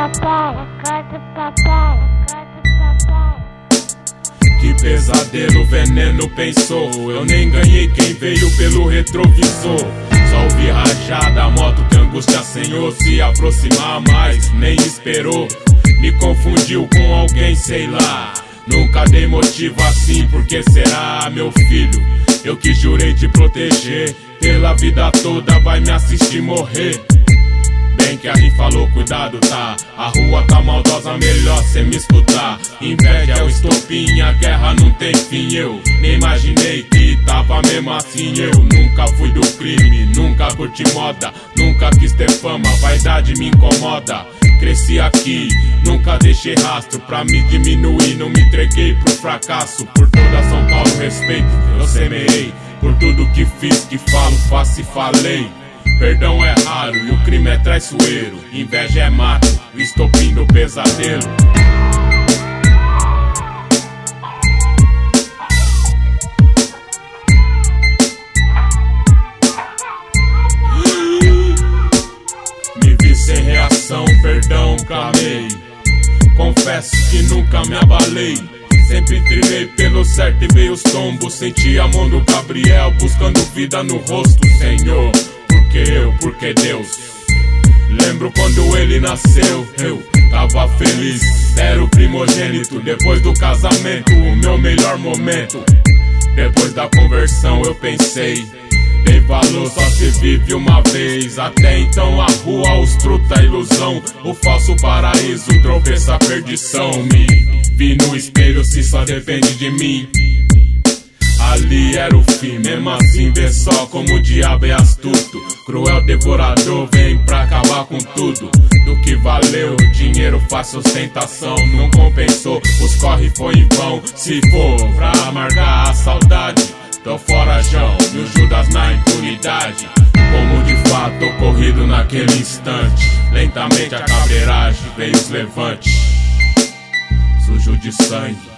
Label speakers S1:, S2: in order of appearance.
S1: Que pesadelo, veneno pensou. Eu nem ganhei quem veio pelo retrovisor. Só ouvi rajada, a moto que angústia senhor. Se aproximar mais, nem esperou. Me confundiu com alguém, sei lá. Nunca dei motivo assim, porque será, meu filho? Eu que jurei te proteger. Pela vida toda vai me assistir morrer. Bem que a rima falou, cuidado tá. A rua tá maldosa, melhor cê me escutar. Inveja é o estopim, a guerra não tem fim. Eu nem imaginei que tava mesmo assim. Eu nunca fui do crime, nunca curti moda. Nunca quis ter fama, vaidade me incomoda. Cresci aqui, nunca deixei rastro. Pra me diminuir, não me entreguei pro fracasso. Por toda São Paulo respeito, eu semeei. Por tudo que fiz, que falo, faço e falei. Perdão é raro e o crime é traiçoeiro. Inveja é mato, o estopim do pesadelo. Me vi sem reação, perdão, clamei. Confesso que nunca me abalei. Sempre trilhei pelo certo e veio os tombos. Senti a mão do Gabriel buscando vida no rosto, Senhor. Porque eu, porque Deus. Lembro quando ele nasceu, eu tava feliz. Era o primogênito, depois do casamento, o meu melhor momento. Depois da conversão eu pensei, dei valor, só se vive uma vez. Até então a rua, os truta, ilusão. O falso paraíso, tropeça a perdição. Me vi no espelho, se só depende de mim. Ali era o fim, mesmo assim vê só como o diabo é astuto. Cruel devorador vem pra acabar com tudo. Do que valeu, o dinheiro faz sustentação. Não compensou, os corre foi em vão. Se for pra amargar a saudade, tô forajão, e o Judas na impunidade. Como de fato ocorrido naquele instante. Lentamente a cabreiragem veio os levantes, sujo de sangue.